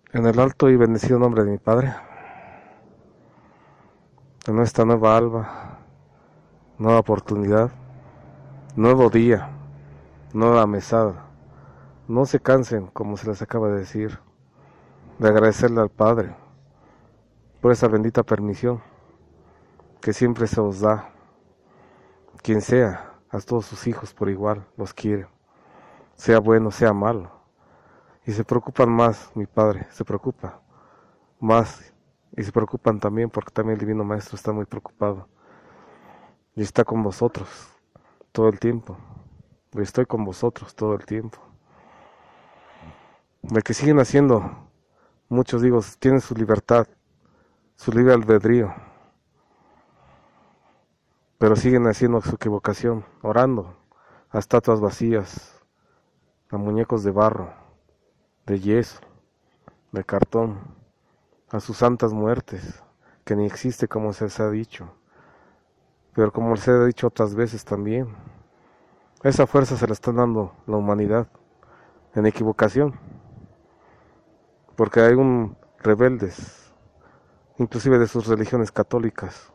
En el alto y bendecido nombre de mi Padre, en esta nueva alba, nueva oportunidad, nuevo día, nueva mesada, no se cansen, como se les acaba de decir, de agradecerle al Padre por esa bendita permisión que siempre se os da. Quien sea, a todos sus hijos por igual, los quiere, sea bueno, sea malo. Y se preocupan más, mi Padre, se preocupa más. Y se preocupan también porque también el Divino Maestro está muy preocupado. Y está con vosotros todo el tiempo. Yo estoy con vosotros todo el tiempo. De que siguen haciendo, muchos digo, tienen su libertad, su libre albedrío, pero siguen haciendo su equivocación, orando a estatuas vacías, a muñecos de barro, de yeso, de cartón, a sus santas muertes, que ni existe como se les ha dicho, pero como se ha dicho otras veces también, esa fuerza se la está dando la humanidad en equivocación, porque hay rebeldes, inclusive de sus religiones católicas,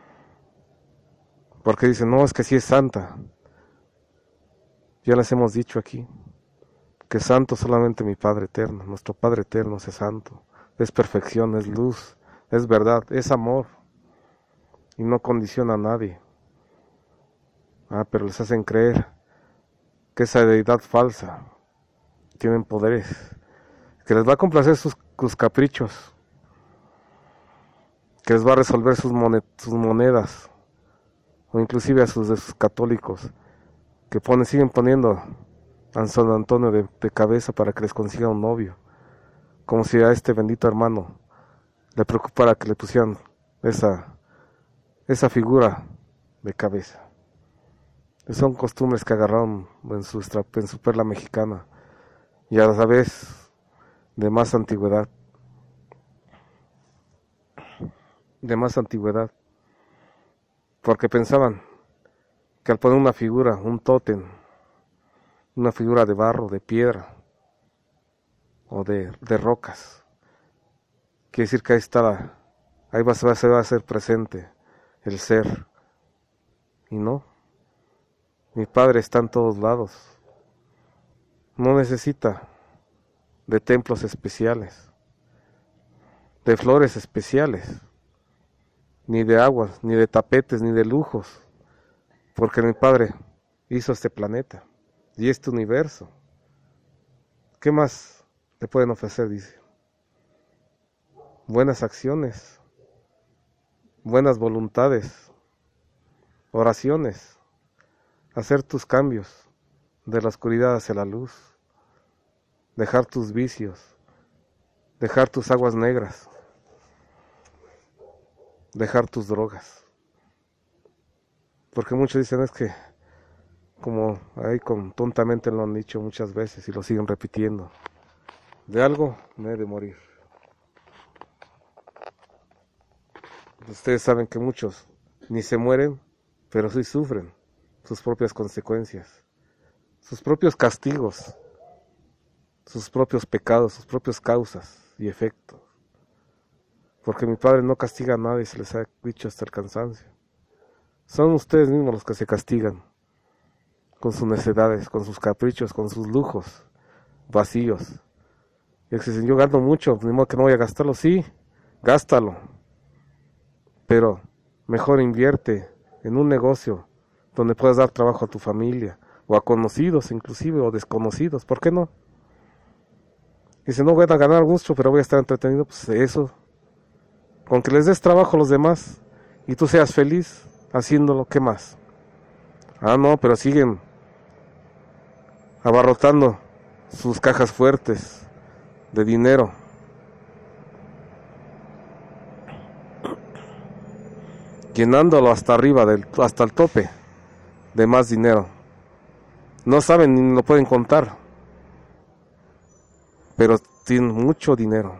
porque dicen, no, es que sí es santa. Ya les hemos dicho aquí, que santo solamente mi Padre eterno, nuestro Padre eterno es santo, es perfección, es luz, es verdad, es amor, y no condiciona a nadie. Pero les hacen creer que esa deidad falsa tienen poderes, que les va a complacer sus caprichos, que les va a resolver sus monedas, o inclusive a de sus católicos, que siguen poniendo a San Antonio de cabeza para que les consiga un novio, como si a este bendito hermano le preocupara que le pusieran esa figura de cabeza. Son costumbres que agarraron en su perla mexicana y a la vez de más antigüedad, porque pensaban que al poner una figura, un tótem, una figura de barro, de piedra o de rocas, quiere decir que se va a hacer presente el ser, y no. Mi Padre está en todos lados. No necesita de templos especiales, de flores especiales, ni de aguas, ni de tapetes, ni de lujos, porque mi Padre hizo este planeta y este universo. ¿Qué más le pueden ofrecer? Dice, buenas acciones, buenas voluntades, oraciones, hacer tus cambios de la oscuridad hacia la luz, dejar tus vicios, dejar tus aguas negras, dejar tus drogas. Porque muchos dicen es que, como ahí tontamente lo han dicho muchas veces y lo siguen repitiendo, de algo me he de morir. Ustedes saben que muchos ni se mueren, pero sí sufren sus propias consecuencias, sus propios castigos, sus propios pecados, sus propias causas y efectos. Porque mi Padre no castiga a nadie, se les ha dicho hasta el cansancio. Son ustedes mismos los que se castigan con sus necedades, con sus caprichos, con sus lujos vacíos. Y dicen, yo gano mucho, ni modo que no voy a gastarlo. Sí, gástalo, pero mejor invierte en un negocio donde puedas dar trabajo a tu familia, o a conocidos inclusive, o desconocidos, ¿por qué no? Dice, no voy a ganar mucho, pero voy a estar entretenido. Pues eso, con que les des trabajo a los demás y tú seas feliz haciéndolo, ¿qué más? No, pero siguen abarrotando sus cajas fuertes de dinero, llenándolo hasta arriba, hasta el tope de más dinero. No saben ni lo pueden contar, pero tienen mucho dinero.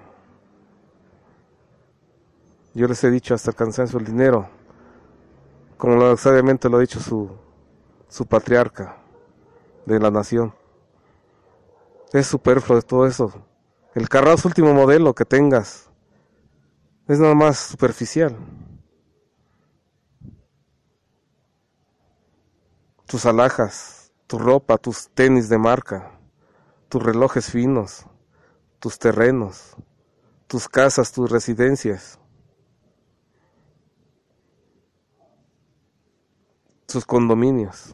Yo les he dicho hasta el cansancio, el dinero, como sabiamente lo ha dicho su patriarca de la nación, es superfluo de todo eso. El carrazo último modelo que tengas es nada más superficial. Tus alhajas, tu ropa, tus tenis de marca, tus relojes finos, tus terrenos, tus casas, tus residencias, tus condominios.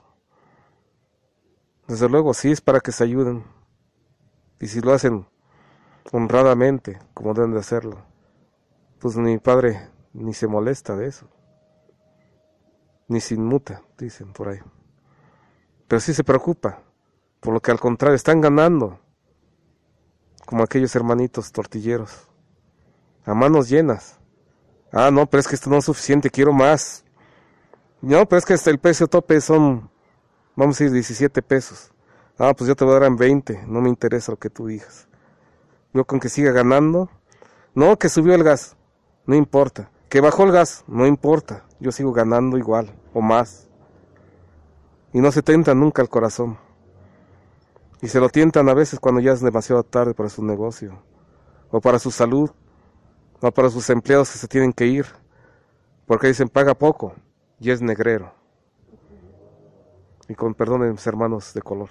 Desde luego, sí es para que se ayuden. Y si lo hacen honradamente, como deben de hacerlo, pues mi padre ni se molesta de eso. Ni se inmuta, dicen por ahí. Pero sí se preocupa, por lo que al contrario, están ganando, como aquellos hermanitos tortilleros, a manos llenas. Ah, no, pero es que esto no es suficiente, quiero más. No, pero es que hasta el precio tope son, vamos a decir, 17 pesos. Ah, pues yo te voy a dar en 20, no me interesa lo que tú digas. Yo con que siga ganando. No, que subió el gas, no importa. Que bajó el gas, no importa. Yo sigo ganando igual, o más. Y no se tientan nunca el corazón. Y se lo tientan a veces cuando ya es demasiado tarde para su negocio, o para su salud, o para sus empleados que se tienen que ir, porque dicen paga poco, y es negrero. Y con perdón de mis hermanos de color.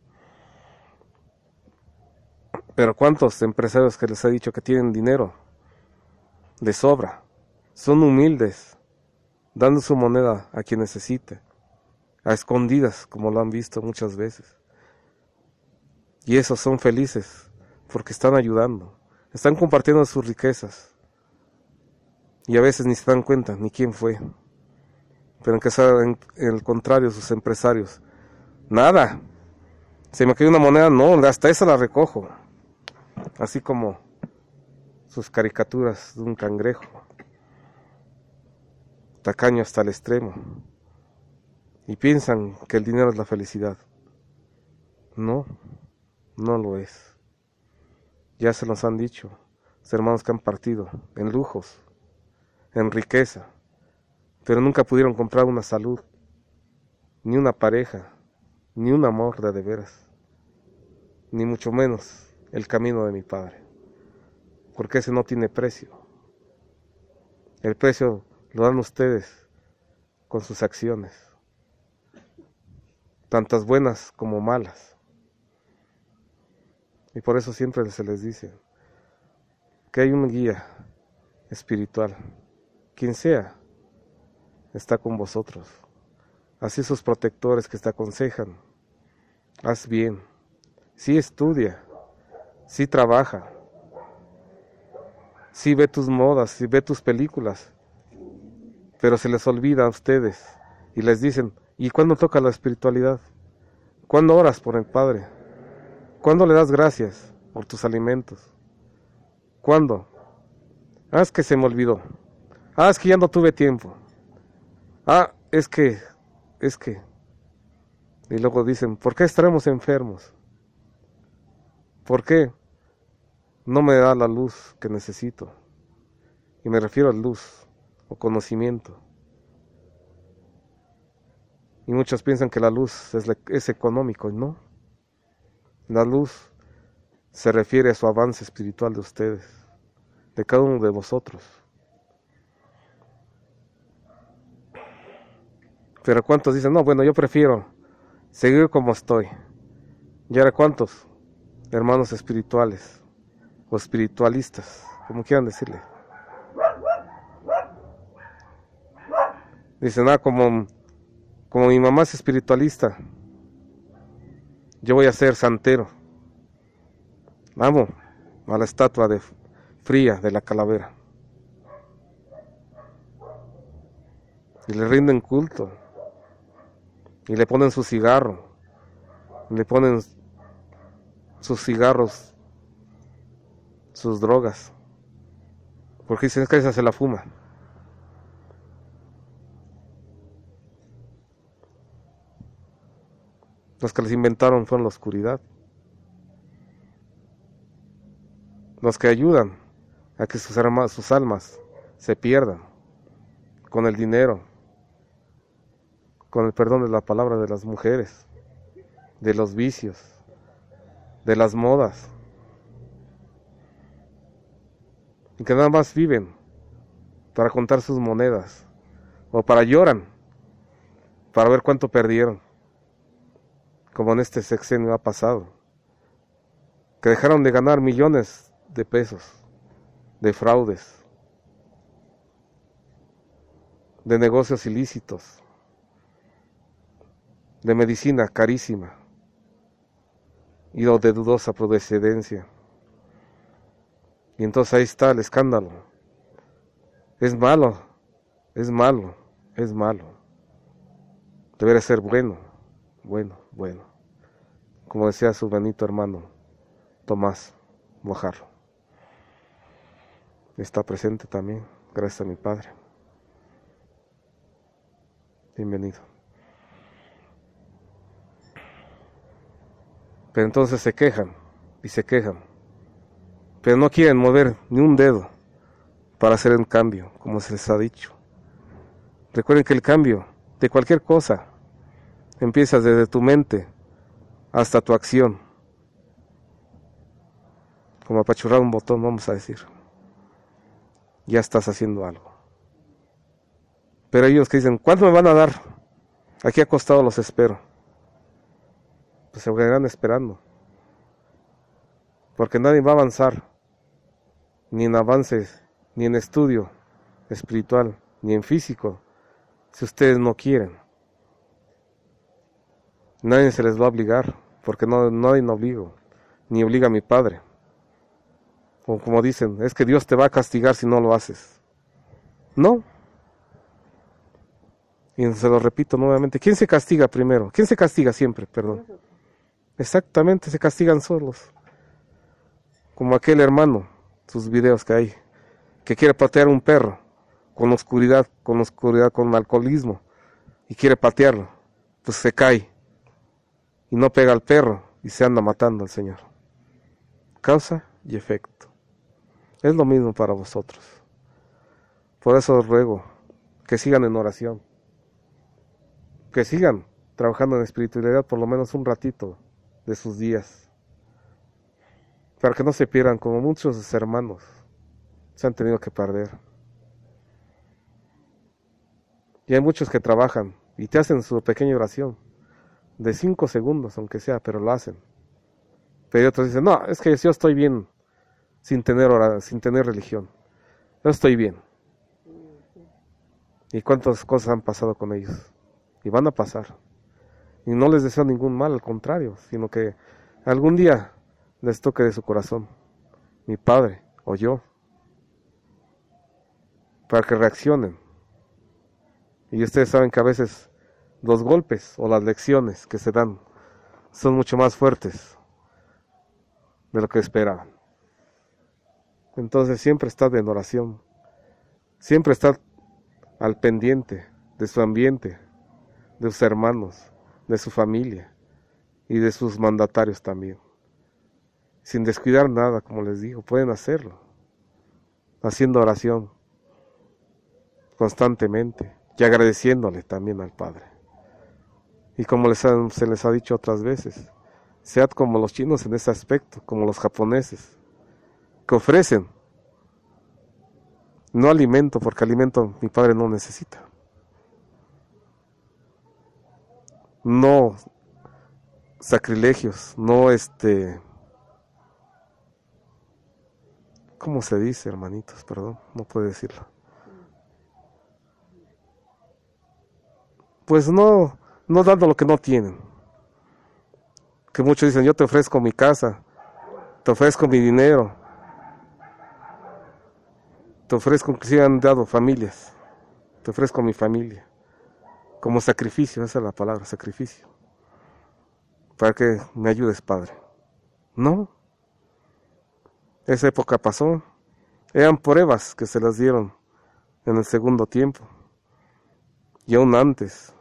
Pero ¿cuántos empresarios que les he dicho que tienen dinero de sobra, son humildes, dando su moneda a quien necesite, a escondidas, como lo han visto muchas veces? Y esos son felices, porque están ayudando, están compartiendo sus riquezas, y a veces ni se dan cuenta ni quién fue. Pero en el contrario, sus empresarios, nada, se me cayó una moneda, no, hasta esa la recojo. Así como sus caricaturas de un cangrejo, tacaño hasta el extremo, y piensan que el dinero es la felicidad. No, no lo es. Ya se nos han dicho los hermanos que han partido en lujos, en riqueza, pero nunca pudieron comprar una salud, ni una pareja, ni un amor de veras, ni mucho menos el camino de mi Padre, porque ese no tiene precio. El precio lo dan ustedes con sus acciones, tantas buenas como malas. Y por eso siempre se les dice que hay un guía espiritual, quien sea, está con vosotros. Así sus protectores que te aconsejan, haz bien, sí estudia, sí trabaja, sí ve tus modas, sí ve tus películas, pero se les olvida a ustedes y les dicen, ¿y cuándo toca la espiritualidad? ¿Cuándo oras por el Padre? ¿Cuándo le das gracias por tus alimentos? ¿Cuándo? Ah, es que se me olvidó. Ah, es que ya no tuve tiempo. Ah, es que. Y luego dicen, ¿por qué estaremos enfermos? ¿Por qué no me da la luz que necesito? Y me refiero a luz o conocimiento. Y muchos piensan que la luz es económico, y no. La luz se refiere a su avance espiritual de ustedes, de cada uno de vosotros. Pero ¿cuántos dicen, no, bueno, yo prefiero seguir como estoy? ¿Y ahora cuántos hermanos espirituales o espiritualistas, como quieran decirle, dicen, ah, como mi mamá es espiritualista, yo voy a ser santero? Amo a la estatua fría de la calavera y le rinden culto y le ponen su cigarro, le ponen sus cigarros, sus drogas, porque dicen, es que esa se la fuma. Los que les inventaron fueron la oscuridad. Los que ayudan a que sus almas se pierdan con el dinero, con el perdón de la palabra, de las mujeres, de los vicios, de las modas. y que nada más viven para contar sus monedas, o para lloran, para ver cuánto perdieron, como en este sexenio ha pasado, que dejaron de ganar millones de pesos, de fraudes, de negocios ilícitos, de medicina carísima y de dudosa procedencia. Y entonces ahí está el escándalo. Es malo, es malo, es malo. Debería ser bueno, bueno, bueno. Como decía su benito hermano Tomás Mojarro. Está presente también, gracias a mi padre. Bienvenido. Pero entonces se quejan y se quejan, pero no quieren mover ni un dedo para hacer un cambio, como se les ha dicho. Recuerden que el cambio de cualquier cosa empieza desde tu mente hasta tu acción. Como apachurrar un botón, vamos a decir. Ya estás haciendo algo. Pero ellos que dicen, ¿cuánto me van a dar? Aquí acostado los espero. Pues se quedarán esperando. Porque nadie va a avanzar, ni en avances, ni en estudio espiritual, ni en físico, si ustedes no quieren. Nadie se les va a obligar, porque nadie me obligo, ni obliga a mi padre. O como dicen, es que Dios te va a castigar si no lo haces. No. Y se lo repito nuevamente, ¿quién se castiga primero? ¿Quién se castiga siempre? Perdón. Exactamente, se castigan solos. Como aquel hermano, sus videos que hay, que quiere patear un perro con oscuridad, con alcoholismo, y quiere patearlo, pues se cae y no pega al perro y se anda matando al Señor. Causa y efecto. Es lo mismo para vosotros. Por eso os ruego que sigan en oración, que sigan trabajando en espiritualidad por lo menos un ratito de sus días, para que no se pierdan como muchos hermanos se han tenido que perder. Y hay muchos que trabajan y te hacen su pequeña oración de 5 segundos, aunque sea, pero lo hacen. Pero otros dicen, no, es que yo estoy bien sin tener religión. Yo estoy bien. ¿Y cuántas cosas han pasado con ellos? Y van a pasar. Y no les deseo ningún mal, al contrario, sino que algún día les toque de su corazón, mi padre o yo, para que reaccionen. Y ustedes saben que a veces los golpes o las lecciones que se dan son mucho más fuertes de lo que esperaban. Entonces siempre estad en oración, siempre estad al pendiente de su ambiente, de sus hermanos, de su familia y de sus mandatarios también. Sin descuidar nada, como les digo, pueden hacerlo, haciendo oración constantemente y agradeciéndole también al Padre. Y como se les ha dicho otras veces, sead como los chinos en ese aspecto, como los japoneses, que ofrecen no alimento, porque alimento mi Padre no necesita. No sacrilegios, no ¿cómo se dice, hermanitos? Perdón, no puedo decirlo. Pues no dando lo que no tienen. Que muchos dicen, yo te ofrezco mi casa, te ofrezco mi dinero, te ofrezco que se han dado familias, te ofrezco mi familia, como sacrificio, esa es la palabra, sacrificio, para que me ayudes, Padre. No, esa época pasó, eran pruebas que se las dieron en el segundo tiempo, y aún antes,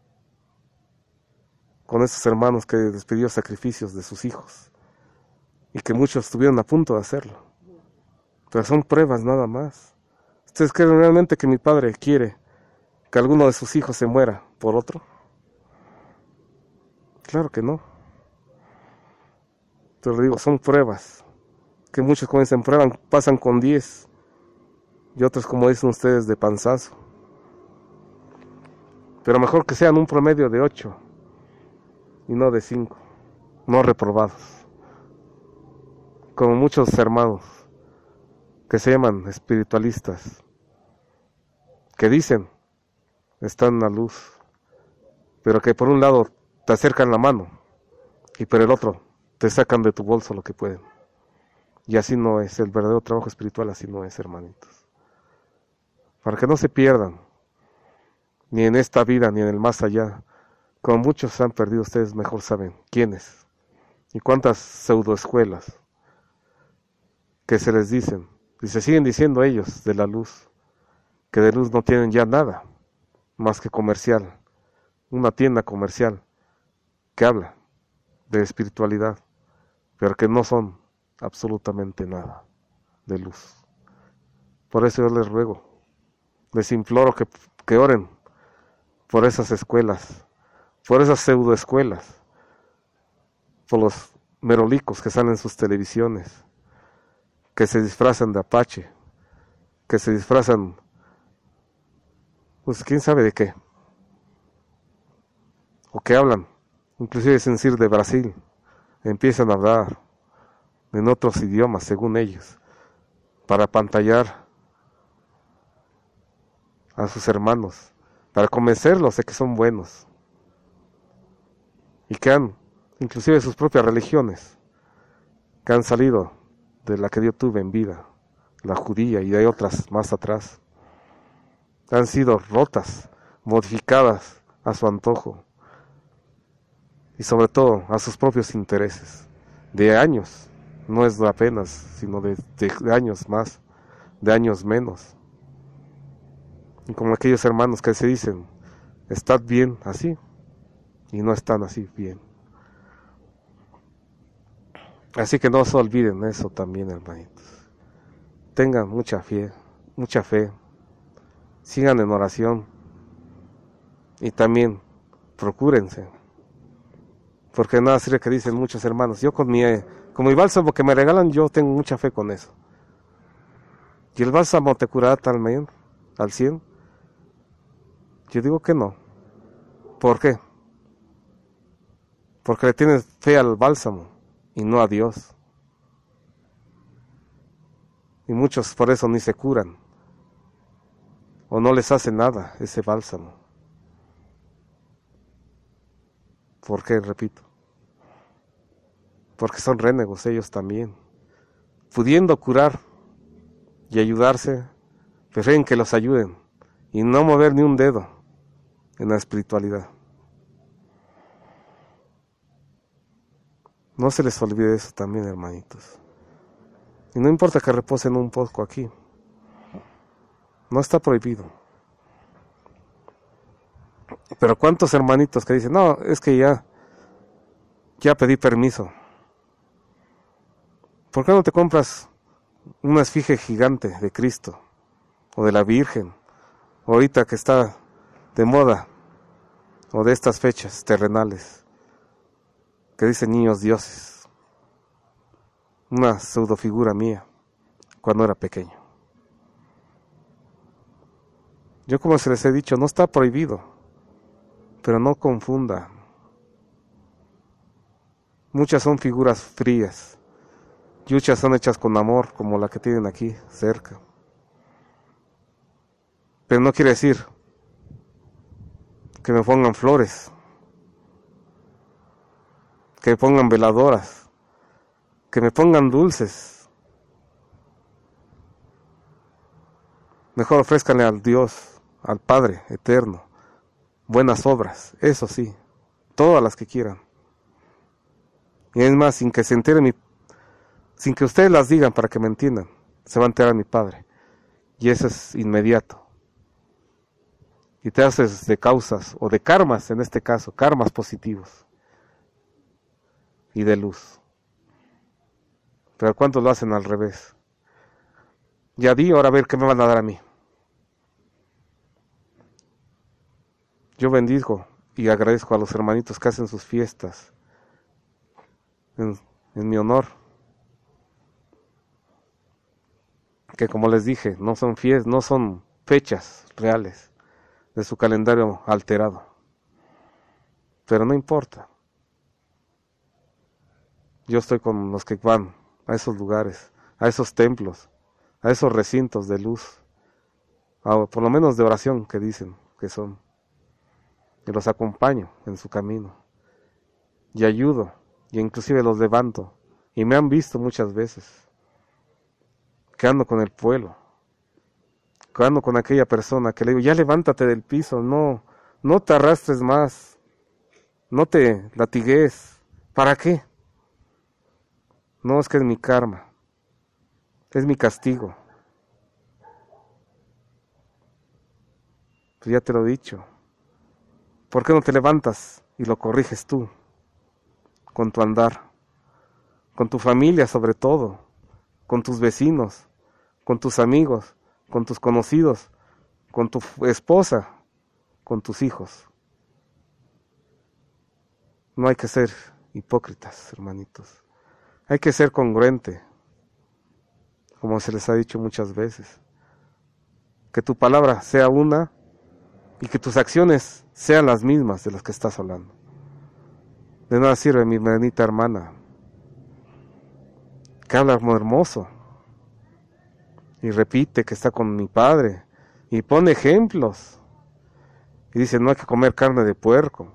con esos hermanos que les pidió sacrificios de sus hijos, y que muchos estuvieron a punto de hacerlo, pero son pruebas nada más. ¿Ustedes creen realmente que mi Padre quiere que alguno de sus hijos se muera por otro? Claro que no. Te lo digo, son pruebas, que muchos cuando se prueban pasan con 10 y otros, como dicen ustedes, de panzazo. Pero mejor que sean un promedio de 8 y no de 5, no reprobados, como muchos hermanos que se llaman espiritualistas, que dicen están en la luz, pero que por un lado te acercan la mano y por el otro te sacan de tu bolso lo que pueden. Y así no es, el verdadero trabajo espiritual así no es, hermanitos. Para que no se pierdan, ni en esta vida, ni en el más allá, como muchos se han perdido, ustedes mejor saben quiénes y cuántas pseudoescuelas que se les dicen, y se siguen diciendo ellos de la luz, que de luz no tienen ya nada más que comercial, una tienda comercial que habla de espiritualidad, pero que no son absolutamente nada de luz. Por eso yo les ruego, les imploro que oren por esas escuelas, por esas pseudoescuelas, por los merolicos que salen en sus televisiones, que se disfrazan de Apache, que se disfrazan, pues quién sabe de qué, o que hablan, inclusive sin decir de Brasil, empiezan a hablar en otros idiomas según ellos, para apantallar a sus hermanos, para convencerlos de que son buenos, y que han, inclusive sus propias religiones, que han salido de la que yo tuve en vida, la judía y hay otras más atrás, han sido rotas, modificadas a su antojo y sobre todo a sus propios intereses, de años, no es de apenas, sino de años más, de años menos. Y como aquellos hermanos que se dicen, estad bien así, y no están así bien. Así que no se olviden eso también, hermanitos. Tengan mucha fe, sigan en oración, y también procúrense, porque nada sirve que dicen muchos hermanos, yo con mi bálsamo que me regalan, yo tengo mucha fe con eso. ¿Y el bálsamo te curará también al 100? Yo digo que no. ¿Por qué? Porque le tienes fe al bálsamo y no a Dios. Y muchos por eso ni se curan, o no les hace nada ese bálsamo. ¿Por qué? Repito. Porque son rénegos ellos también. Pudiendo curar y ayudarse, prefieren que los ayuden y no mover ni un dedo en la espiritualidad. No se les olvide eso también, hermanitos. Y no importa que reposen un poco aquí. No está prohibido. Pero cuántos hermanitos que dicen, no, es que ya pedí permiso. ¿Por qué no te compras una esfinge gigante de Cristo o de la Virgen, ahorita que está de moda, o de estas fechas terrenales que dicen niños dioses? Una pseudofigura mía cuando era pequeño. Yo, como se les he dicho, no está prohibido, pero no confunda. Muchas son figuras frías, y muchas son hechas con amor, como la que tienen aquí cerca. Pero no quiere decir que me pongan flores, que me pongan veladoras, que me pongan dulces. Mejor ofrézcanle al Dios, al Padre eterno, buenas obras, eso sí, todas las que quieran. Y es más, sin que se entere sin que ustedes las digan para que me entiendan, se va a enterar mi Padre. Y eso es inmediato. Y te haces de causas, o de karmas en este caso, karmas positivos. Y de luz. Pero ¿cuántos lo hacen al revés? Ya di, ahora a ver qué me van a dar a mí. Yo bendigo y agradezco a los hermanitos que hacen sus fiestas en mi honor, que como les dije, no son fechas reales de su calendario alterado. Pero no importa. Yo estoy con los que van a esos lugares, a esos templos, a esos recintos de luz, por lo menos de oración que dicen que son. Y los acompaño en su camino. Y ayudo, y inclusive los levanto. Y me han visto muchas veces que ando con el pueblo, que ando con aquella persona que le digo, ya levántate del piso, no te arrastres más, no te latigues. ¿Para qué? No, es que es mi karma, es mi castigo. Pues ya te lo he dicho. ¿Por qué no te levantas y lo corriges tú? Con tu andar, con tu familia sobre todo, con tus vecinos, con tus amigos, con tus conocidos, con tu esposa, con tus hijos. No hay que ser hipócritas, hermanitos. Hay que ser congruente, como se les ha dicho muchas veces. Que tu palabra sea una y que tus acciones sean las mismas de las que estás hablando. De nada sirve mi bendita hermana, que habla muy hermoso y repite que está con mi padre y pone ejemplos y dice no hay que comer carne de puerco.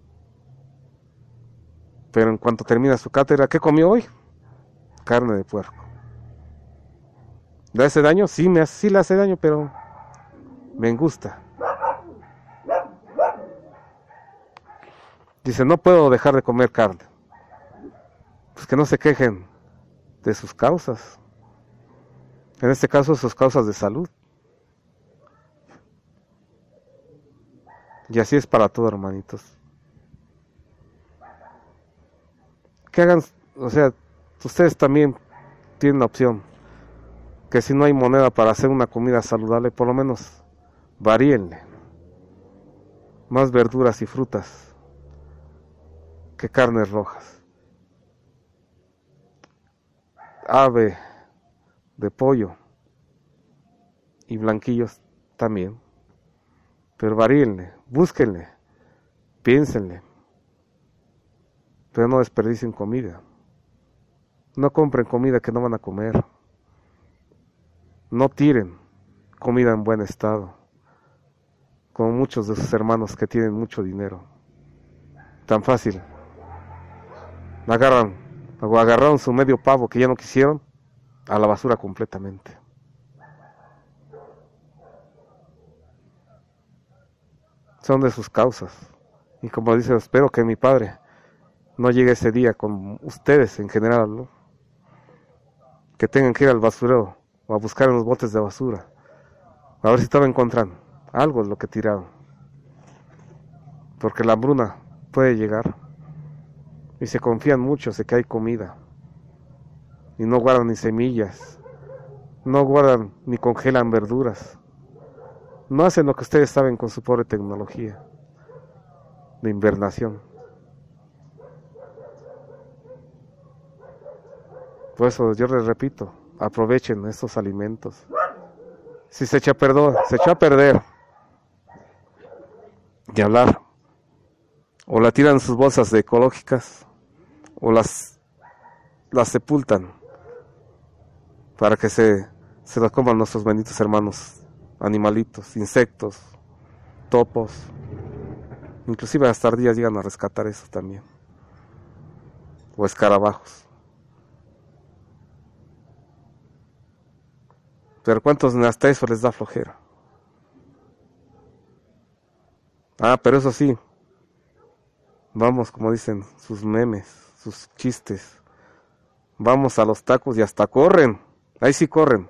Pero en cuanto termina su cátedra, ¿qué comió hoy? Carne de puerco. ¿Le hace daño? Sí, sí le hace daño, pero me gusta. Dice, no puedo dejar de comer carne. Pues que no se quejen de sus causas. En este caso, sus causas de salud. Y así es para todo, hermanitos. Que hagan, o sea, ustedes también tienen la opción. Que si no hay moneda para hacer una comida saludable, por lo menos varíenle. Más verduras y frutas que carnes rojas. Ave de pollo y blanquillos también. Pero varíenle, búsquenle, piénsenle. Pero no desperdicien comida. No compren comida que no van a comer. No tiren comida en buen estado, como muchos de sus hermanos que tienen mucho dinero. Tan fácil. Agarraron su medio pavo que ya no quisieron, a la basura completamente. Son de sus causas. Y como dice, espero que mi padre no llegue ese día con ustedes en general, ¿no? Que tengan que ir al basurero o a buscar en los botes de basura, a ver si todavía encuentran algo de lo que tiraron. Porque la hambruna puede llegar. Y se confían mucho de que hay comida. Y no guardan ni semillas. No guardan ni congelan verduras. No hacen lo que ustedes saben con su pobre tecnología de invernación. Por eso yo les repito, aprovechen estos alimentos. Si se echa a perder. Y hablar. O la tiran en sus bolsas de ecológicas, o las sepultan para que se las coman nuestros benditos hermanos animalitos, insectos, topos, inclusive hasta ardillas llegan a rescatar eso también, o escarabajos. Pero ¿cuántos hasta eso les da flojera? Pero eso sí, vamos, como dicen, sus memes, sus chistes. Vamos a los tacos y hasta corren. Ahí sí corren.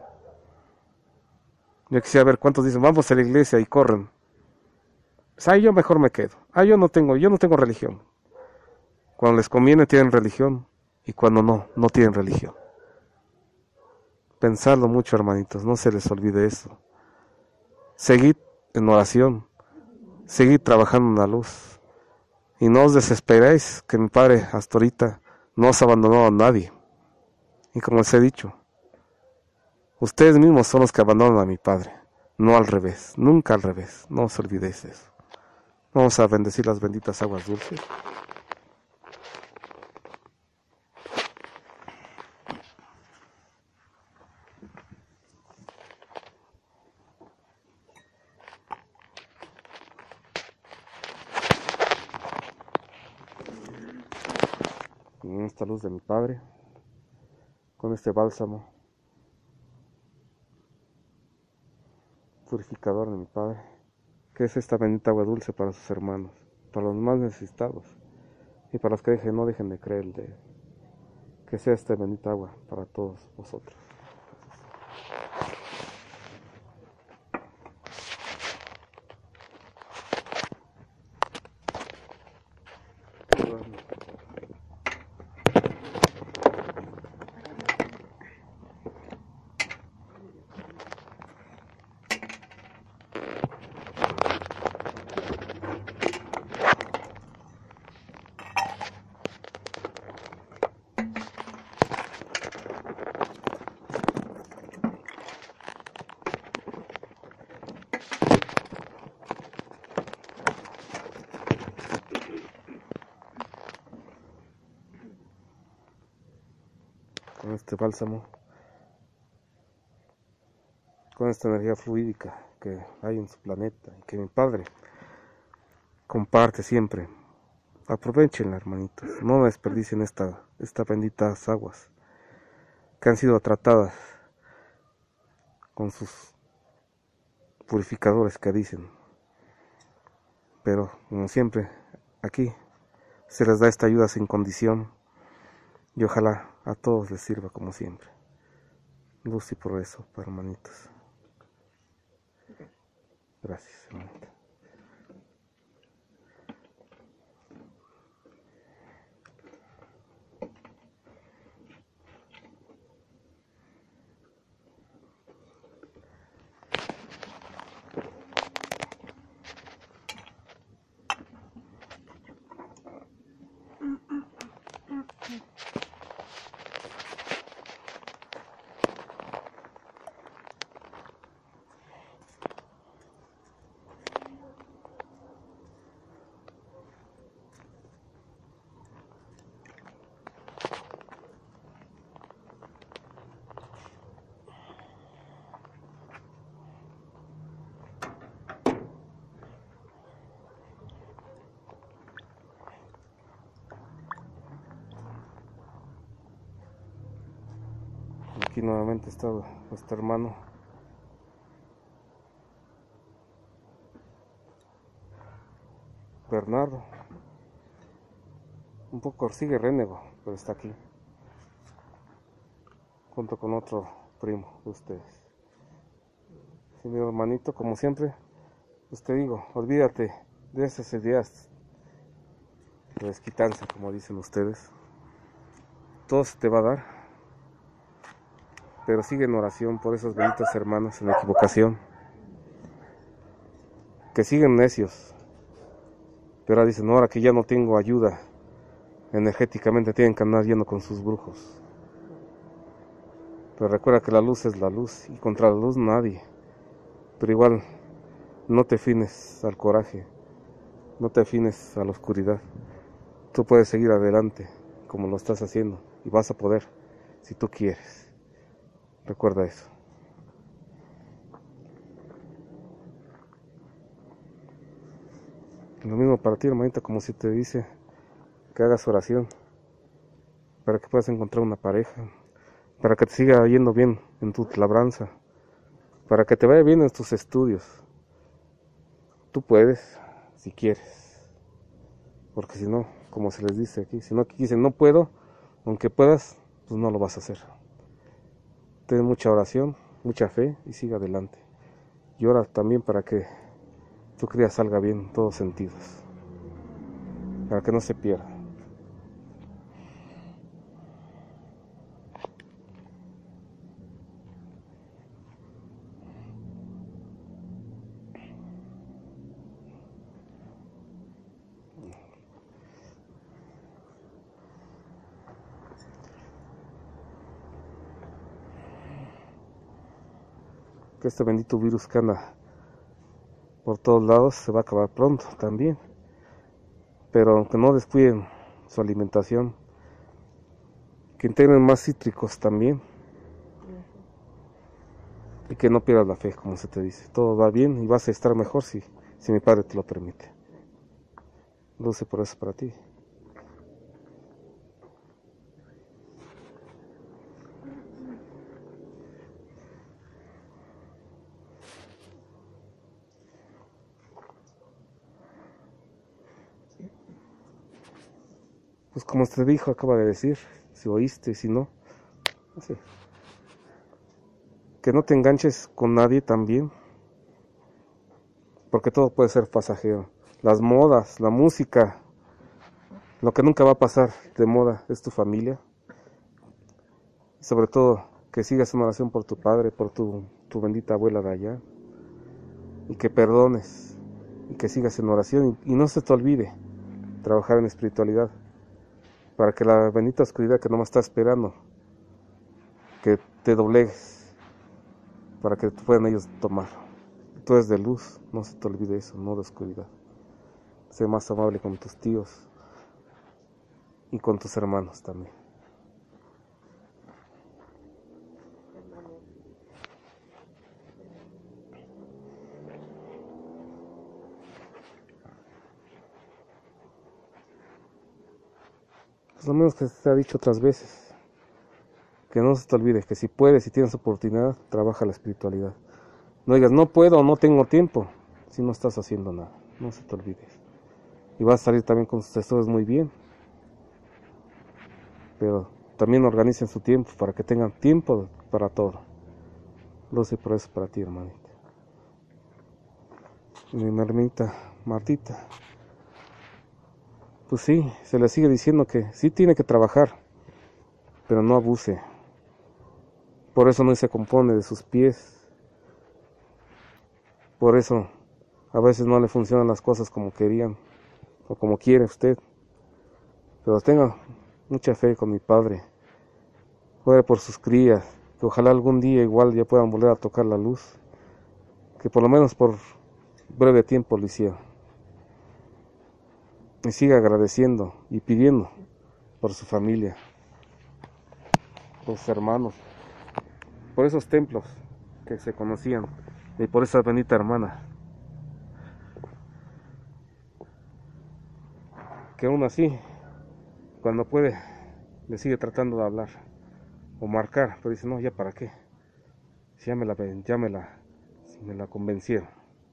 Yo quisiera ver cuántos dicen, vamos a la iglesia y corren. Pues ahí yo mejor me quedo. Yo no tengo religión. Cuando les conviene tienen religión y cuando no tienen religión. Pensadlo mucho, hermanitos, no se les olvide eso. Seguid en oración. Seguid trabajando en la luz. Y no os desesperéis, que mi Padre hasta ahorita no os abandonó a nadie. Y como les he dicho, Ustedes mismos son los que abandonan a mi Padre, no al revés, nunca al revés, no os olvidéis de eso. Vamos a bendecir las benditas aguas dulces. En esta luz de mi Padre, con este bálsamo purificador de mi Padre, que es esta bendita agua dulce para sus hermanos, para los más necesitados y para los que no dejen de creer, que sea esta bendita agua para todos vosotros. Con este bálsamo, con esta energía fluídica que hay en su planeta y que mi Padre comparte siempre. Aprovechenla, hermanitos, no desperdicien estas benditas aguas que han sido tratadas con sus purificadores que dicen. Pero, como siempre, aquí se les da esta ayuda sin condición y ojalá a todos les sirva como siempre. Luz y progreso, hermanitos. Gracias, hermanita. Aquí nuevamente está nuestro hermano Bernardo. Un poco sigue rénego, pero está aquí. Junto con otro primo de ustedes. Sí, mi hermanito, como siempre, pues te digo, olvídate de esas ideas de desquitanza, como dicen ustedes. Todo se te va a dar, pero sigue en oración por esos benditos hermanos en equivocación, que siguen necios, pero ahora dicen, ahora que ya no tengo ayuda energéticamente, tienen que andar yendo con sus brujos. Pero recuerda que la luz es la luz y contra la luz nadie. Pero igual, no te fines al coraje, no te afines a la oscuridad. Tú puedes seguir adelante como lo estás haciendo y vas a poder si tú quieres. Recuerda eso. Lo mismo para ti, hermanita, como si te dice que hagas oración para que puedas encontrar una pareja, para que te siga yendo bien en tu labranza, para que te vaya bien en tus estudios. Tú puedes, si quieres, porque si no, como se les dice aquí, si no dicen no puedo, aunque puedas, pues no lo vas a hacer. Ten mucha oración, mucha fe y siga adelante. Y ora también para que tu cría salga bien en todos sentidos, para que no se pierda. que este bendito virus que anda por todos lados se va a acabar pronto también. Pero que no descuiden su alimentación, que integren más cítricos también, y que no pierdas la fe, como se te dice. Todo va bien y vas a estar mejor si mi Padre te lo permite. Dulce por eso para ti. Pues como te dijo, acaba de decir, si oíste, si no, así. Que no te enganches con nadie también, porque todo puede ser pasajero. Las modas, la música, lo que nunca va a pasar de moda es tu familia. Y sobre todo, que sigas en oración por tu padre, por tu bendita abuela de allá, y que perdones, y que sigas en oración, y no se te olvide trabajar en espiritualidad, para que la bendita oscuridad que no me está esperando, que te doblegues, para que puedan ellos tomar. Tú eres de luz, no se te olvide eso, no de oscuridad. Sé más amable con tus tíos y con tus hermanos también. Pues lo menos que te ha dicho otras veces, que no se te olvide que si puedes, si tienes oportunidad, trabaja la espiritualidad. No digas, no puedo, no tengo tiempo, si no estás haciendo nada, no se te olvides. Y vas a salir también con sus tesoros muy bien, pero también organicen su tiempo para que tengan tiempo para todo. Lo sé por eso para ti, hermanita. Mi hermanita Martita, pues sí, se le sigue diciendo que sí tiene que trabajar, pero no abuse. Por eso no se compone de sus pies. Por eso a veces no le funcionan las cosas como querían o como quiere usted. Pero tenga mucha fe con mi Padre. Ore por sus crías, que ojalá algún día igual ya puedan volver a tocar la luz. Que por lo menos por breve tiempo lo hicieron. Y siga agradeciendo y pidiendo por su familia, por sus hermanos, por esos templos que se conocían y por esa bendita hermana. Que aún así, cuando puede, le sigue tratando de hablar o marcar, pero dice, no, ya para qué, si ya me la convencieron.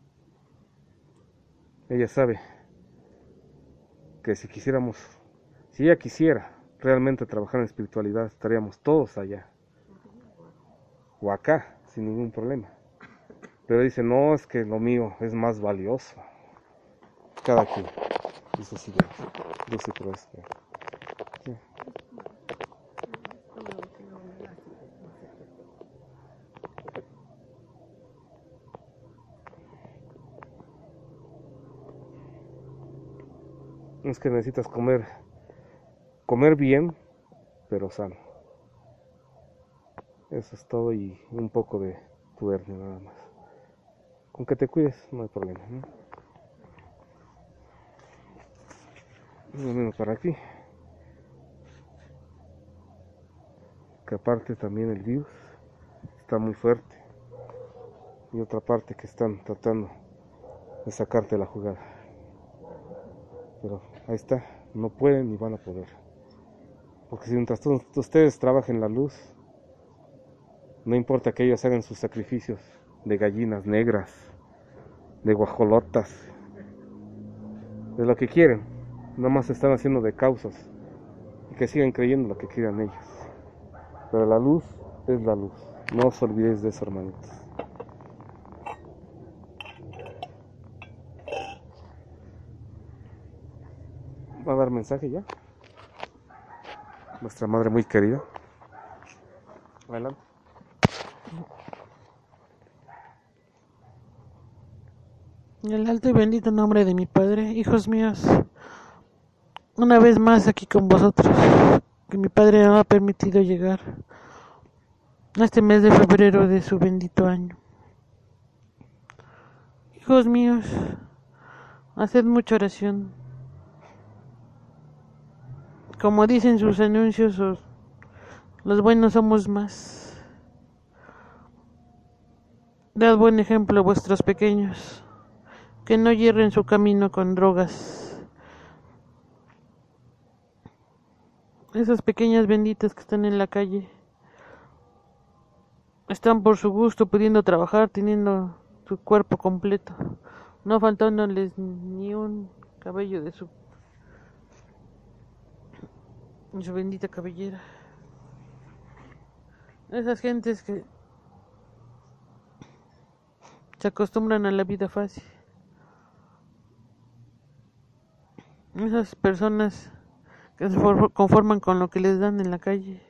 Ella sabe que si ella quisiera realmente trabajar en espiritualidad, estaríamos todos allá o acá, sin ningún problema. Pero dice, no, es que lo mío es más valioso. Cada quien dice así, dice por esto. Sí. Es que necesitas comer bien, pero sano. Eso es todo y un poco de tu hernia nada más. Con que te cuides no hay problema, ¿no? Lo mismo para aquí. Que aparte también el virus está muy fuerte. Y otra parte que están tratando de sacarte la jugada. Pero ahí está, no pueden ni van a poder. Porque si mientras ustedes trabajen la luz, no importa que ellos hagan sus sacrificios de gallinas negras, de guajolotas, de lo que quieren, nada más se están haciendo de causas y que sigan creyendo lo que quieran ellos. Pero la luz es la luz, no os olvidéis de eso, hermanitos. ¿Va a dar mensaje ya? Nuestra madre muy querida. Adelante. En el alto y bendito nombre de mi Padre, hijos míos, una vez más aquí con vosotros, que mi Padre me ha permitido llegar a este mes de febrero de su bendito año. Hijos míos, haced mucha oración. Como dicen sus anuncios, los buenos somos más. Dad buen ejemplo a vuestros pequeños, que no hierren su camino con drogas. Esas pequeñas benditas que están en la calle están por su gusto, pudiendo trabajar, teniendo su cuerpo completo, no faltándoles ni un cabello de su bendita cabellera. Esas gentes que se acostumbran a la vida fácil. Esas personas que se conforman con lo que les dan en la calle.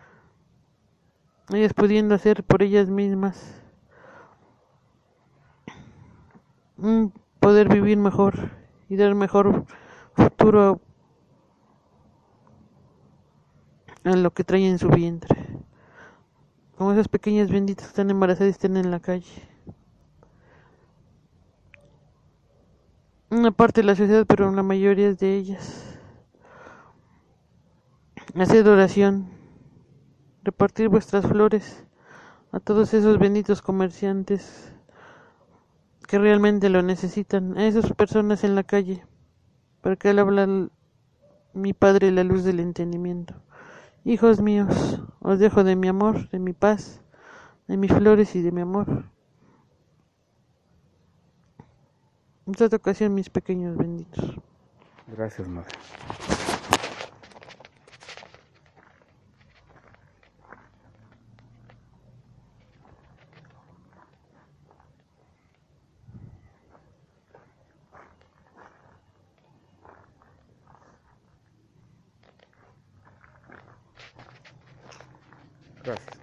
Ellas pudiendo hacer por ellas mismas poder vivir mejor y dar mejor futuro a lo que traen en su vientre. Como esas pequeñas benditas que están embarazadas y están en la calle. Una parte de la sociedad, pero la mayoría de ellas. Haced oración, repartir vuestras flores a todos esos benditos comerciantes que realmente lo necesitan, a esas personas en la calle, para que Él habla mi Padre la luz del entendimiento. Hijos míos, os dejo de mi amor, de mi paz, de mis flores y de mi amor. En esta ocasión, mis pequeños benditos. Gracias, madre. Gracias.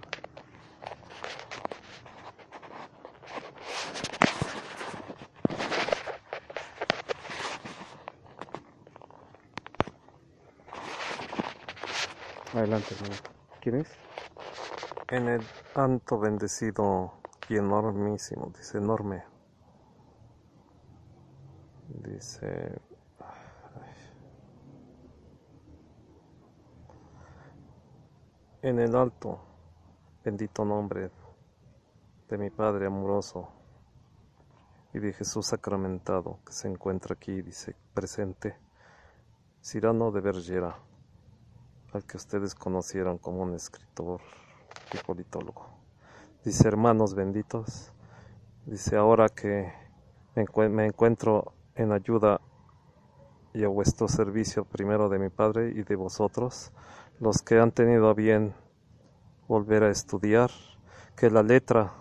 Adelante, hermano. ¿Quién es? En el alto bendecido y enormísimo, dice enorme. Dice, en el alto bendito nombre de mi Padre amoroso y de Jesús sacramentado que se encuentra aquí, dice presente, Cyrano de Bergerac, al que ustedes conocieron como un escritor y politólogo. Dice, hermanos benditos, dice, ahora que me encuentro en ayuda y a vuestro servicio, primero de mi Padre y de vosotros, los que han tenido a bien volver a estudiar, que la letra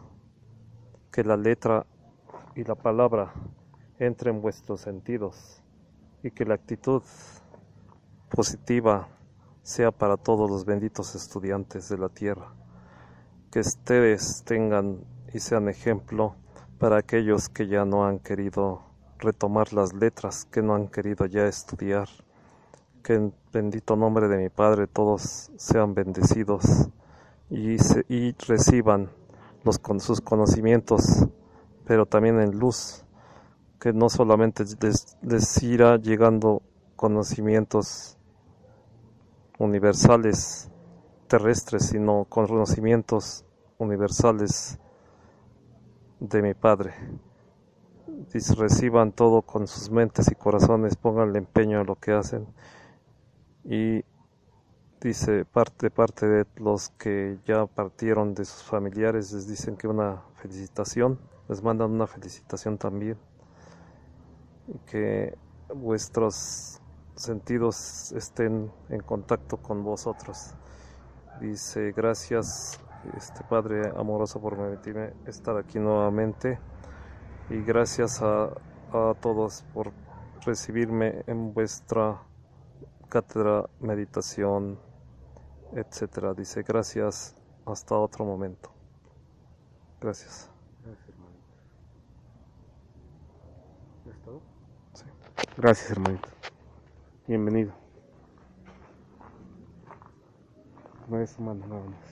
y la palabra entre en vuestros sentidos y que la actitud positiva sea para todos los benditos estudiantes de la tierra, que ustedes tengan y sean ejemplo para aquellos que ya no han querido retomar las letras, que no han querido ya estudiar, que en bendito nombre de mi Padre todos sean bendecidos y reciban con sus conocimientos, pero también en luz, que no solamente les irá llegando conocimientos universales terrestres, sino conocimientos universales de mi Padre. Dice, reciban todo con sus mentes y corazones, pónganle empeño a lo que hacen. Y dice, parte de los que ya partieron de sus familiares, les dicen que una felicitación, les mandan una felicitación también, y que vuestros sentidos estén en contacto con vosotros. Dice, gracias Padre amoroso por permitirme estar aquí nuevamente, y gracias a todos por recibirme en vuestra cátedra, meditación, etcétera. Dice, gracias, hasta otro momento. Gracias. Gracias, hermanito. ¿Ya es todo? Sí. Gracias, hermanito. Bienvenido. No es humano, nada más.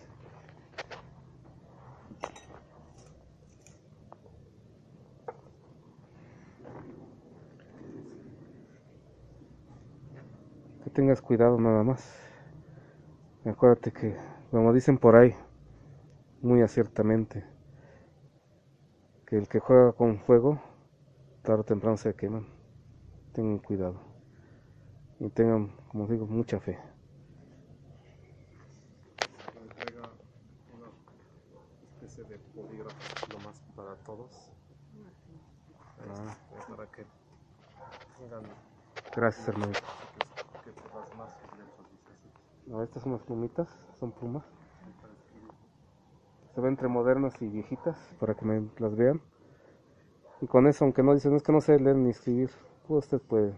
tengas cuidado nada más. Acuérdate que, como dicen por ahí, muy aciertamente, que el que juega con fuego, tarde o temprano se queman. Tengan cuidado. Y tengan, como digo, mucha fe. Entrega una especie de polígrafo nomás para todos. Para que tengan. Gracias, hermano. No, estas son las plumitas, son plumas. Se ven entre modernas y viejitas para que me las vean. Y con eso, aunque no dicen, es que no sé leer ni escribir, usted puede.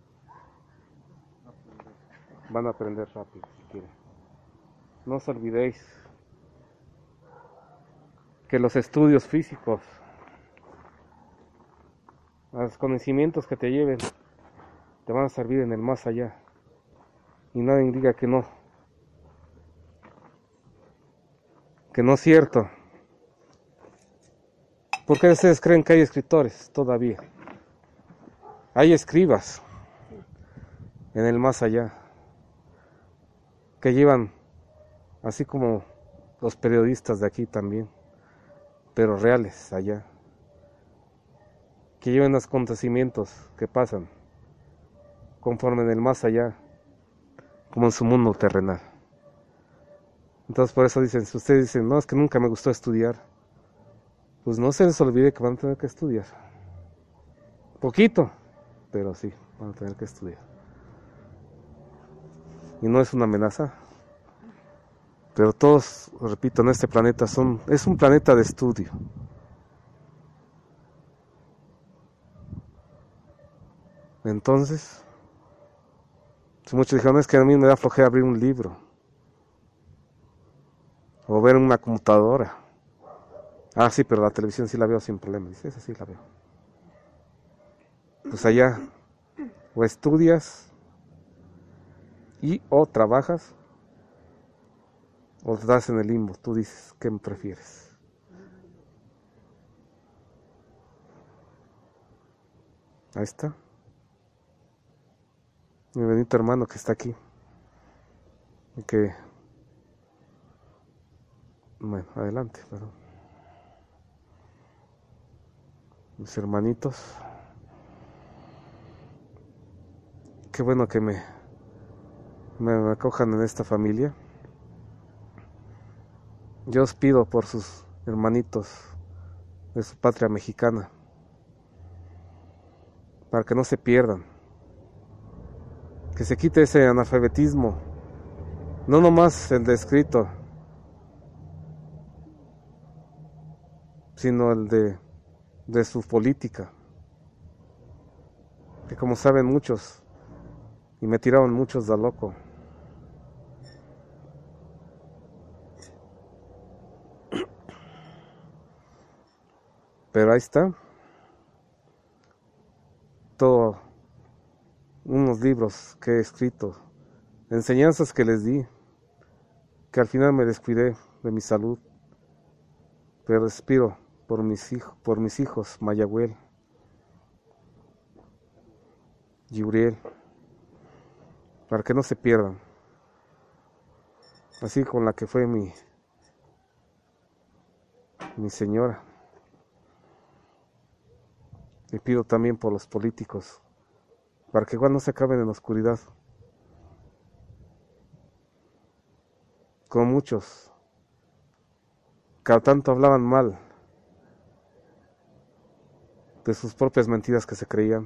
Van a aprender rápido si quieren. No os olvidéis que los estudios físicos, los conocimientos que te lleven, te van a servir en el más allá. Y nadie diga que no es cierto. ¿Por qué ustedes creen que hay escritores todavía? Hay escribas en el más allá que llevan, así como los periodistas de aquí también, pero reales allá, que llevan los acontecimientos que pasan conforme en el más allá, como en su mundo terrenal. Entonces por eso dicen, si ustedes dicen, no, es que nunca me gustó estudiar, pues no se les olvide que van a tener que estudiar. Poquito, pero sí, van a tener que estudiar. Y no es una amenaza, pero todos, repito, en este planeta es un planeta de estudio. Entonces, si muchos dijeron, es que a mí me da flojera abrir un libro o ver una computadora. Ah, sí, pero la televisión sí la veo sin problema. Dice, esa sí la veo. Pues allá, o estudias y o trabajas, o te das en el limbo. Tú dices, ¿qué me prefieres? Ahí está. Mi bendito hermano que está aquí. Y que, bueno, adelante, perdón. Mis hermanitos. Qué bueno que me acojan en esta familia. Yo os pido por sus hermanitos de su patria mexicana, para que no se pierdan, que se quite ese analfabetismo, no nomás el de escrito, sino el de su política, que como saben muchos, y me tiraron muchos de loco. Pero ahí está, todos unos libros que he escrito, enseñanzas que les di, que al final me descuidé de mi salud, pero respiro por mis hijos, Mayagüel y Uriel, para que no se pierdan, así con la que fue mi señora. Y pido también por los políticos, para que igual no se acaben en la oscuridad, como muchos, que tanto hablaban mal de sus propias mentiras que se creían,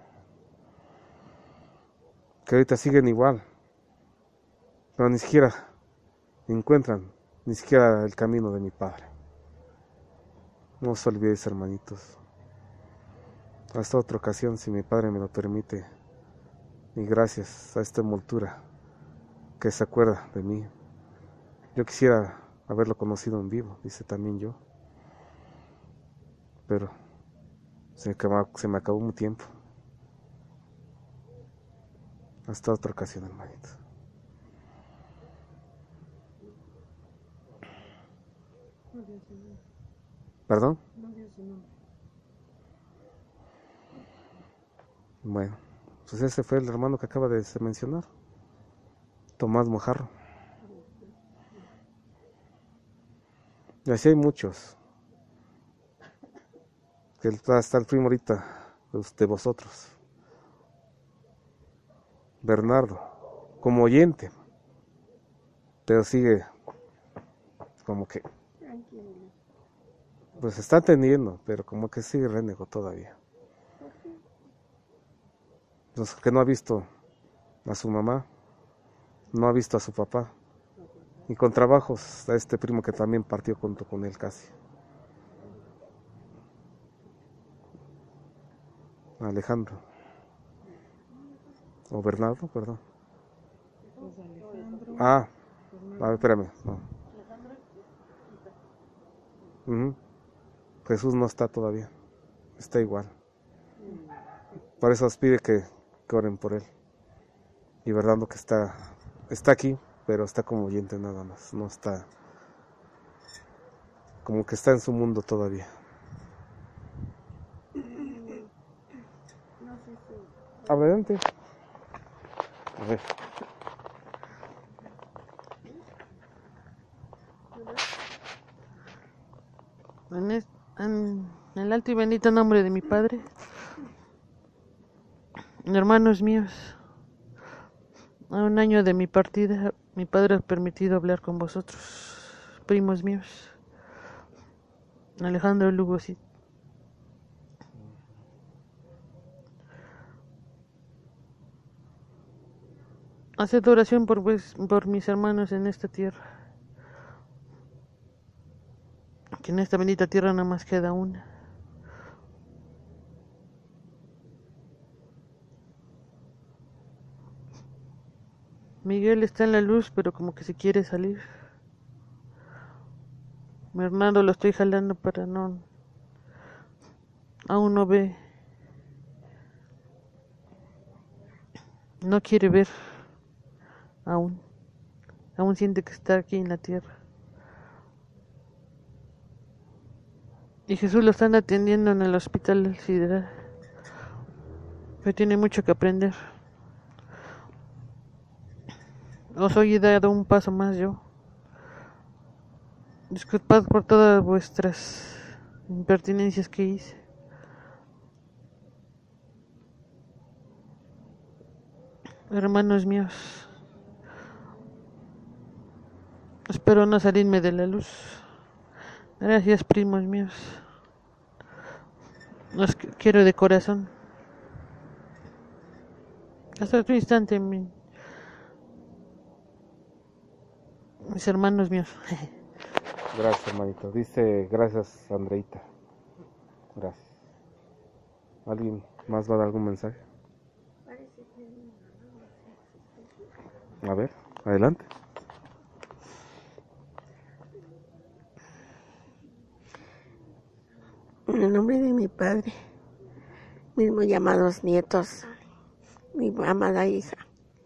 que ahorita siguen igual, pero ni siquiera encuentran ni siquiera el camino de mi Padre. No os olvidéis, hermanitos. Hasta otra ocasión, si mi Padre me lo permite, y gracias a esta envoltura que se acuerda de mí. Yo quisiera haberlo conocido en vivo, dice también yo, pero se me acabó mi tiempo. Hasta otra ocasión, hermanitos. ¿Perdón? Bueno, pues ese fue el hermano que acaba de mencionar. Tomás Mojarro. Y así hay muchos. Que está el primo ahorita de vosotros. Bernardo, como oyente, pero sigue como que, pues está entendiendo, pero como que sigue renego todavía. Pues que no ha visto a su mamá, no ha visto a su papá, y con trabajos a este primo que también partió junto con él casi. Alejandro, o Bernardo, perdón. Ah, a ver, espérame, no. Jesús no está todavía, está igual. Por eso os pide que oren por él. Y Bernardo que está aquí, pero está como oyente nada más, no está, como que está en su mundo todavía. Adelante. A ver. En el alto y bendito nombre de mi Padre, hermanos míos, a un año de mi partida, mi Padre ha permitido hablar con vosotros, primos míos, Alejandro Lugo, sí. Haced oración por mis hermanos en esta tierra, que en esta bendita tierra nada más queda una. Miguel está en la luz, pero como que se quiere salir. Bernardo lo estoy jalando para no... Aún no ve. No quiere ver. Aún siente que está aquí en la tierra. Y Jesús lo están atendiendo en el hospital sideral. Pero tiene mucho que aprender. Os he dado un paso más yo. Disculpad por todas vuestras impertinencias que hice. Hermanos míos, espero no salirme de la luz. Gracias, primos míos. Los quiero de corazón. Hasta otro instante, mis hermanos míos. Gracias, hermanito. Dice, gracias, Andreita. Gracias. ¿Alguien más va a dar algún mensaje? A ver, adelante. En el nombre de mi Padre, mis muy llamados nietos, mi amada hija,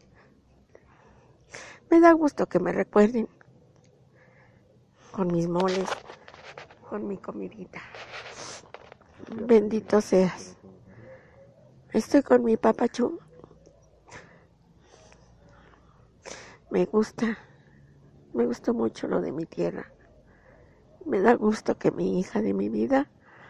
me da gusto que me recuerden con mis moles, con mi comidita. Bendito seas. Estoy con mi papachú. Me gustó mucho lo de mi tierra. Me da gusto que mi hija de mi vida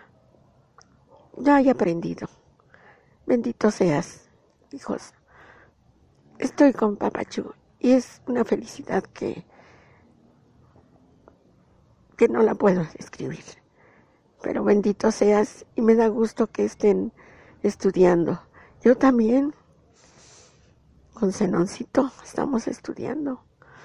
ya haya aprendido. Bendito seas, hijos. Estoy con papachú y es una felicidad que no la puedo describir. Pero bendito seas y me da gusto que estén estudiando. Yo también, con Zenoncito, estamos estudiando.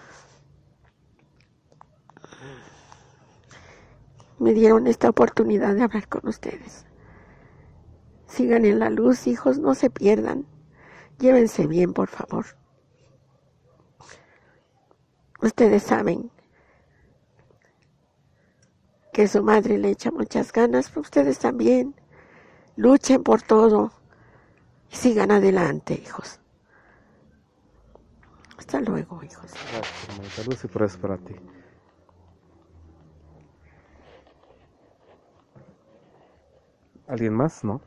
Me dieron esta oportunidad de hablar con ustedes. Sigan en la luz, hijos, no se pierdan. Llévense bien, por favor. Ustedes saben que su madre le echa muchas ganas, pero ustedes también. Luchen por todo y sigan adelante, hijos. Hasta luego, hijos. Gracias, hermanita Luz, y por eso para ti. ¿Alguien más? ¿No?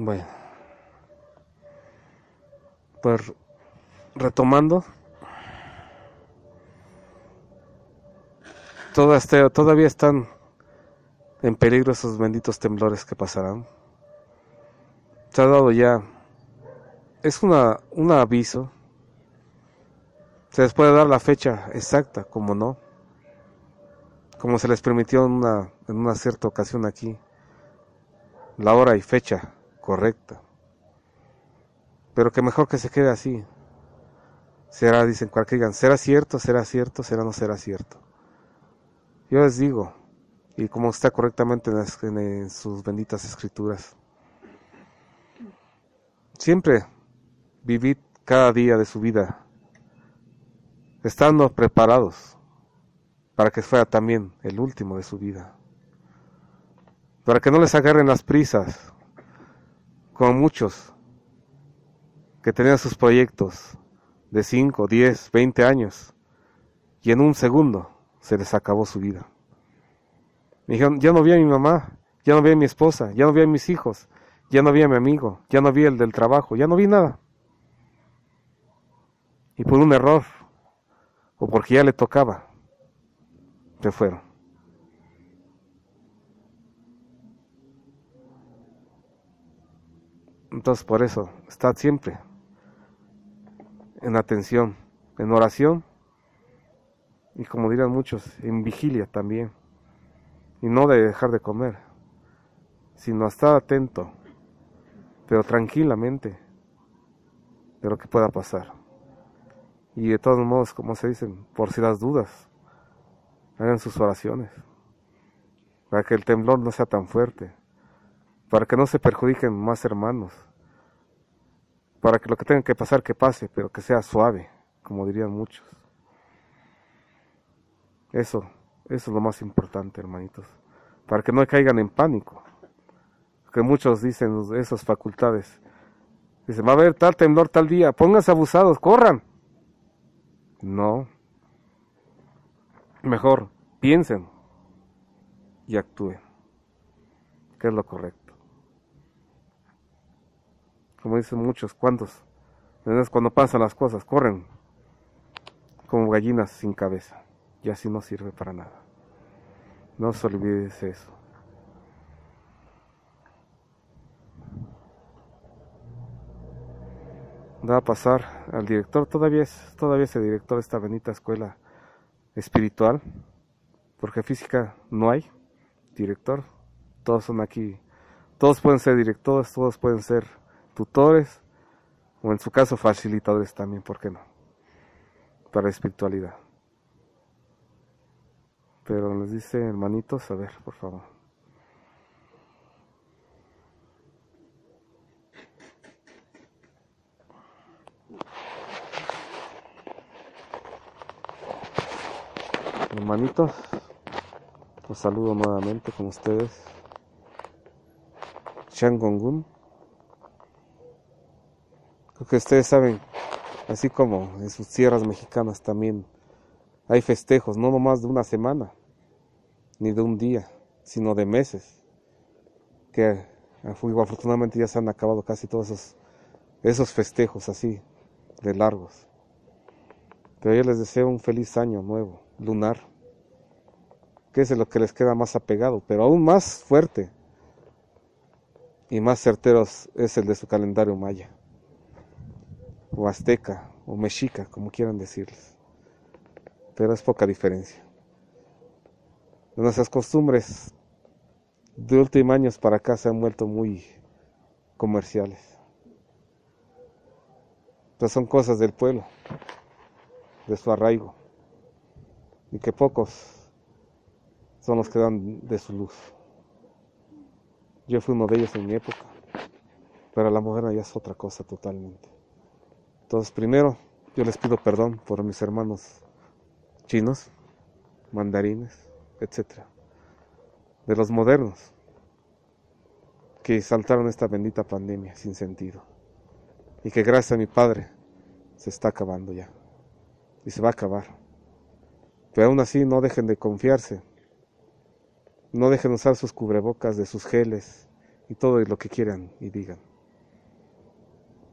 Bueno, pues retomando, todavía están en peligro esos benditos temblores que pasarán. Se ha dado ya, es un aviso. Se les puede dar la fecha exacta, como no, como se les permitió en una cierta ocasión aquí, la hora y fecha correcta. Pero que mejor que se quede así. Será, dicen cualquier digan, será cierto, será no será cierto. Yo les digo, y como está correctamente en sus benditas escrituras, siempre vivid cada día de su vida estando preparados para que fuera también el último de su vida, para que no les agarren las prisas, como muchos que tenían sus proyectos de 5, 10, 20 años y en un segundo se les acabó su vida. Me dijeron, ya no vi a mi mamá, ya no vi a mi esposa, ya no vi a mis hijos, ya no vi a mi amigo, ya no vi el del trabajo, ya no vi nada. Y por un error, o porque ya le tocaba, se fueron. Entonces por eso, estad siempre en atención, en oración, y como dirán muchos, en vigilia también. Y no de dejar de comer, sino estar atento, pero tranquilamente, de lo que pueda pasar. Y de todos modos, como se dicen, por si las dudas, hagan sus oraciones, para que el temblor no sea tan fuerte, para que no se perjudiquen más hermanos, para que lo que tenga que pasar, que pase, pero que sea suave, como dirían muchos. Eso es lo más importante, hermanitos, para que no caigan en pánico, que muchos dicen esas facultades, dicen, va a haber tal temblor tal día, pónganse abusados, corran. No, mejor piensen y actúen, que es lo correcto. Como dicen muchos, ¿cuántos? Cuando pasan las cosas, corren como gallinas sin cabeza, y así no sirve para nada. No se olvides eso. Va a pasar al director, todavía es el director de esta bendita escuela espiritual, porque física no hay director, todos son aquí, todos pueden ser directores, todos pueden ser tutores, o en su caso facilitadores también, ¿por qué no? Para la espiritualidad. Pero les dice, hermanitos, a ver, por favor. Hermanitos, los saludo nuevamente con ustedes. Shangongun. Creo que ustedes saben, así como en sus tierras mexicanas también hay festejos, no nomás de una semana, ni de un día, sino de meses, que afortunadamente ya se han acabado casi todos esos festejos así, de largos. Pero yo les deseo un feliz año nuevo, lunar, que es lo que les queda más apegado, pero aún más fuerte y más certeros es el de su calendario maya, o azteca, o mexica, como quieran decirles. Pero es poca diferencia. Nuestras costumbres de últimos años para acá se han vuelto muy comerciales. Pero son cosas del pueblo, de su arraigo, y que pocos son los que dan de su luz. Yo fui uno de ellos en mi época, pero la moderna ya es otra cosa totalmente. Entonces, primero, yo les pido perdón por mis hermanos chinos, mandarines, etcétera, de los modernos que saltaron esta bendita pandemia sin sentido y que gracias a mi padre se está acabando ya y se va a acabar. Pero aún así no dejen de confiarse, no dejen de usar sus cubrebocas, de sus geles y todo lo que quieran y digan.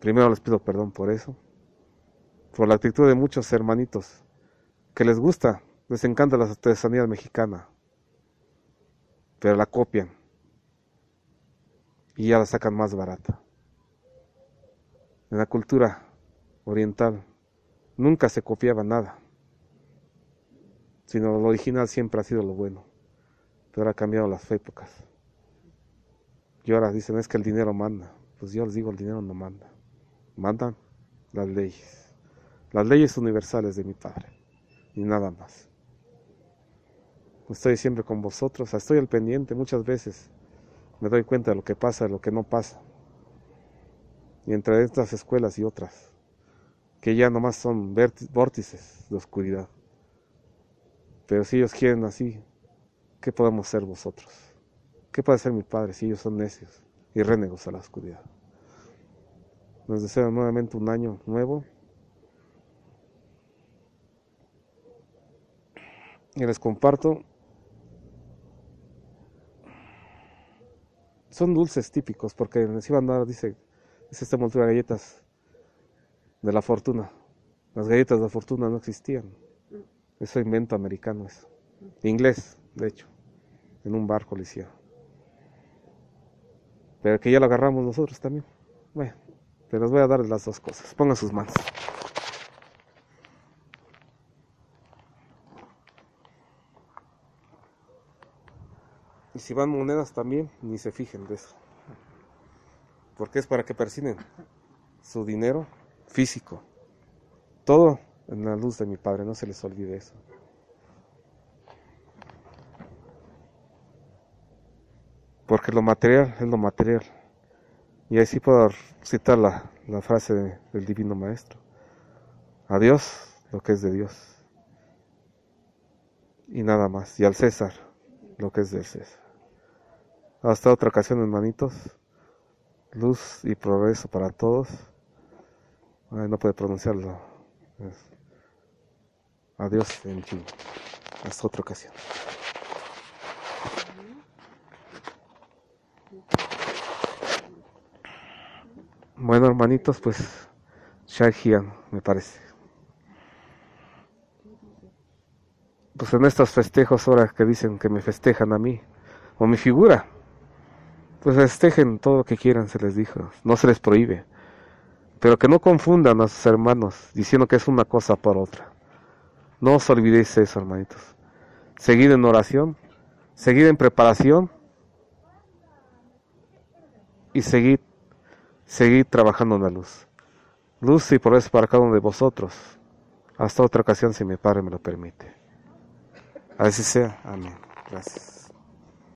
Primero les pido perdón por eso, por la actitud de muchos hermanitos que les gusta, les encanta la artesanía mexicana, pero la copian y ya la sacan más barata. En la cultura oriental nunca se copiaba nada, sino lo original siempre ha sido lo bueno, pero ahora ha cambiado las épocas. Y ahora dicen, es que el dinero manda. Pues yo les digo, el dinero no manda. Mandan las leyes universales de mi Padre, y nada más. Estoy siempre con vosotros, estoy al pendiente. Muchas veces me doy cuenta de lo que pasa, de lo que no pasa. Y entre estas escuelas y otras, que ya nomás son vórtices de oscuridad. Pero si ellos quieren así, ¿qué podemos ser vosotros? ¿Qué puede ser mi Padre si ellos son necios y rénegos a la oscuridad? Les deseo nuevamente un año nuevo. Y les comparto. Son dulces típicos, porque les iban a dar, dice, es esta envoltura de galletas de la fortuna. Las galletas de la fortuna no existían. Eso invento americano, eso. Inglés, de hecho. En un barco lo hicieron. Pero que ya lo agarramos nosotros también. Bueno, pero les voy a dar las dos cosas. Pongan sus manos. Y si van monedas también, ni se fijen de eso. Porque es para que persiguen su dinero físico. Todo en la luz de mi Padre, no se les olvide eso. Porque lo material es lo material. Y ahí sí puedo citar la frase del Divino Maestro. A Dios lo que es de Dios. Y nada más. Y al César lo que es del César. Hasta otra ocasión, hermanitos. Luz y progreso para todos. Ay, no puede pronunciarlo. Adiós en chino. Hasta otra ocasión. Bueno, hermanitos, pues Shaijian, me parece. Pues en estos festejos, ahora que dicen que me festejan a mí, o mi figura, pues festejen todo lo que quieran, se les dijo, no se les prohíbe. Pero que no confundan a sus hermanos diciendo que es una cosa por otra. No os olvidéis eso, hermanitos. Seguid en oración, seguid en preparación y seguid trabajando en la luz. Luz y progreso para cada uno de vosotros. Hasta otra ocasión, si mi Padre me lo permite. Así sea. Amén. Gracias.